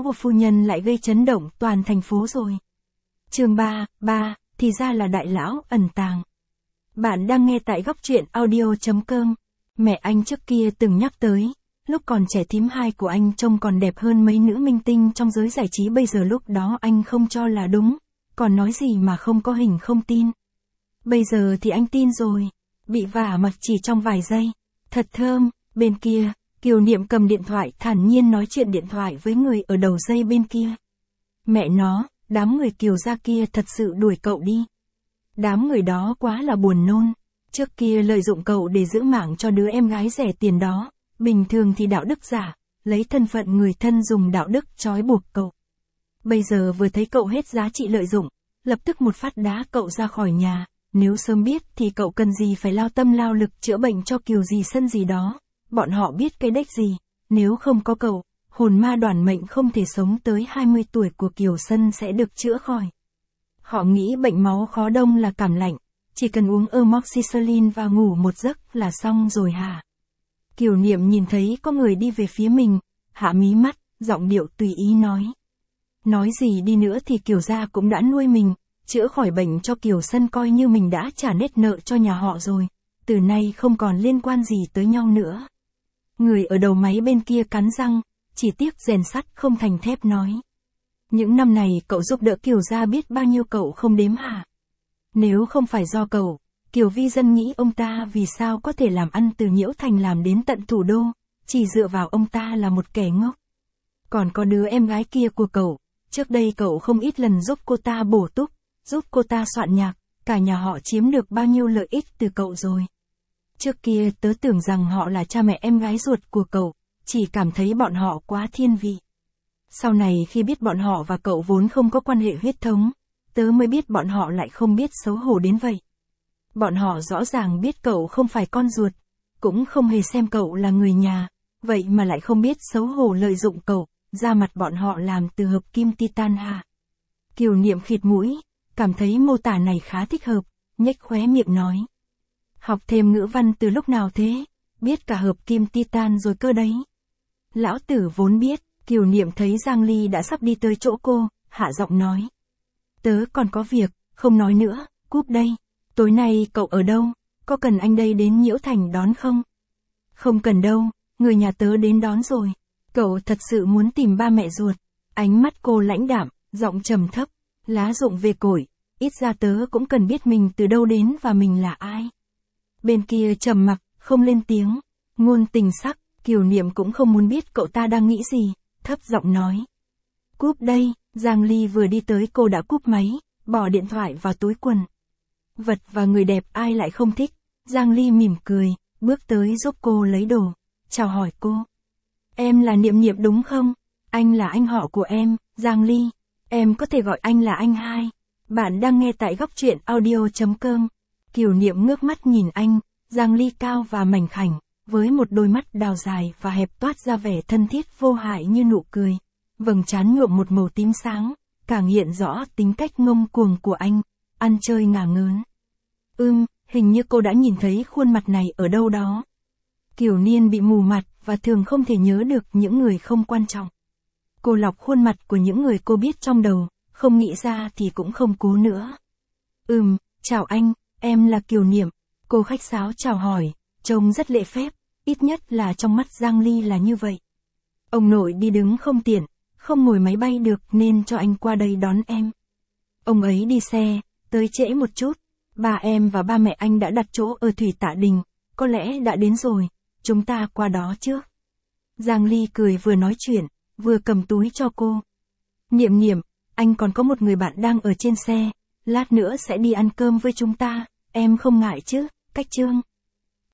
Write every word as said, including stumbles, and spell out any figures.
của phu nhân lại gây chấn động toàn thành phố rồi. Chương ba, ba, thì ra là đại lão ẩn tàng. Bạn đang nghe tại góc truyện audio chấm com. Mẹ anh trước kia từng nhắc tới, lúc còn trẻ thím hai của anh trông còn đẹp hơn mấy nữ minh tinh trong giới giải trí bây giờ, lúc đó anh không cho là đúng, còn nói gì mà không có hình không tin. Bây giờ thì anh tin rồi, bị vả mặt chỉ trong vài giây. Thật thơm. Bên kia, Kiều Niệm cầm điện thoại thản nhiên nói chuyện điện thoại với người ở đầu dây bên kia. Mẹ nó, đám người Kiều gia kia thật sự đuổi cậu đi. Đám người đó quá là buồn nôn. Trước kia lợi dụng cậu để giữ mạng cho đứa em gái rẻ tiền đó, bình thường thì đạo đức giả, lấy thân phận người thân dùng đạo đức trói buộc cậu. Bây giờ vừa thấy cậu hết giá trị lợi dụng, lập tức một phát đá cậu ra khỏi nhà. Nếu sớm biết thì cậu cần gì phải lao tâm lao lực chữa bệnh cho Kiều gì sân gì đó. Bọn họ biết cái đếch gì, nếu không có cậu, hồn ma đoản mệnh không thể sống tới hai mươi tuổi của Kiều Sân sẽ được chữa khỏi. Họ nghĩ bệnh máu khó đông là cảm lạnh, chỉ cần uống amoxicillin và ngủ một giấc là xong rồi hả? Kiều Niệm nhìn thấy có người đi về phía mình, hạ mí mắt, giọng điệu tùy ý nói. Nói gì đi nữa thì Kiều gia cũng đã nuôi mình, chữa khỏi bệnh cho Kiều Sân coi như mình đã trả nết nợ cho nhà họ rồi, từ nay không còn liên quan gì tới nhau nữa. Người ở đầu máy bên kia cắn răng, chỉ tiếc rèn sắt không thành thép nói. Những năm này cậu giúp đỡ Kiều gia biết bao nhiêu cậu không đếm hả? Nếu không phải do cậu, Kiều Vi Dân nghĩ ông ta vì sao có thể làm ăn từ Nhiễu Thành làm đến tận thủ đô, chỉ dựa vào ông ta là một kẻ ngốc. Còn có đứa em gái kia của cậu, trước đây cậu không ít lần giúp cô ta bổ túc, giúp cô ta soạn nhạc, cả nhà họ chiếm được bao nhiêu lợi ích từ cậu rồi. Trước kia tớ tưởng rằng họ là cha mẹ em gái ruột của cậu, chỉ cảm thấy bọn họ quá thiên vị. Sau này khi biết bọn họ và cậu vốn không có quan hệ huyết thống, tớ mới biết bọn họ lại không biết xấu hổ đến vậy. Bọn họ rõ ràng biết cậu không phải con ruột, cũng không hề xem cậu là người nhà, vậy mà lại không biết xấu hổ lợi dụng cậu, da mặt bọn họ làm từ hợp kim titan hả? Kiều Niệm khịt mũi, cảm thấy mô tả này khá thích hợp, nhếch khóe miệng nói. Học thêm ngữ văn từ lúc nào thế? Biết cả hợp kim titan rồi cơ đấy. Lão tử vốn biết. Kiều Niệm thấy Giang Ly đã sắp đi tới chỗ cô, hạ giọng nói. Tớ còn có việc, không nói nữa, cúp đây. Tối nay cậu ở đâu? Có cần anh đây đến Nhiễu Thành đón không? Không cần đâu, người nhà tớ đến đón rồi. Cậu thật sự muốn tìm ba mẹ ruột. Ánh mắt cô lãnh đạm, giọng trầm thấp. Lá rụng về cội, ít ra tớ cũng cần biết mình từ đâu đến và mình là ai. Bên kia trầm mặc, không lên tiếng. Ngôn tình sắc, Kiều Niệm cũng không muốn biết cậu ta đang nghĩ gì. Thấp giọng nói. Cúp đây, Giang Ly vừa đi tới cô đã cúp máy, bỏ điện thoại vào túi quần. Vật và người đẹp ai lại không thích. Giang Ly mỉm cười, bước tới giúp cô lấy đồ, chào hỏi cô. Em là Niệm Niệm đúng không? Anh là anh họ của em, Giang Ly. Em có thể gọi anh là anh hai. Bạn đang nghe tại góc truyện audio chấm com. Kiều Niệm ngước mắt nhìn anh, Giang Ly cao và mảnh khảnh, với một đôi mắt đào dài và hẹp toát ra vẻ thân thiết vô hại như nụ cười. Vầng trán nhuộm một màu tím sáng, càng hiện rõ tính cách ngông cuồng của anh, ăn chơi ngả ngớn. Ưm, hình như cô đã nhìn thấy khuôn mặt này ở đâu đó. Kiều Niên bị mù mặt và thường không thể nhớ được những người không quan trọng. Cô lọc khuôn mặt của những người cô biết trong đầu, không nghĩ ra thì cũng không cố nữa. Ừm, chào anh, em là Kiều Niệm. Cô khách sáo chào hỏi, trông rất lễ phép, ít nhất là trong mắt Giang Ly là như vậy. Ông nội đi đứng không tiện, không ngồi máy bay được nên cho anh qua đây đón em. Ông ấy đi xe, tới trễ một chút, ba em và ba mẹ anh đã đặt chỗ ở Thủy Tạ Đình, có lẽ đã đến rồi, chúng ta qua đó trước. Giang Ly cười vừa nói chuyện, vừa cầm túi cho cô. Niệm Niệm, anh còn có một người bạn đang ở trên xe, lát nữa sẽ đi ăn cơm với chúng ta, em không ngại chứ, Cách Trương.